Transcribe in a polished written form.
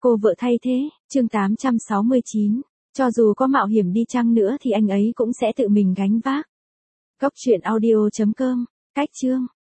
Cô vợ thay thế, chương 869. Cho dù có mạo hiểm đi chăng nữa thì anh ấy cũng sẽ tự mình gánh vác. Góc truyện audio.com, cách chương.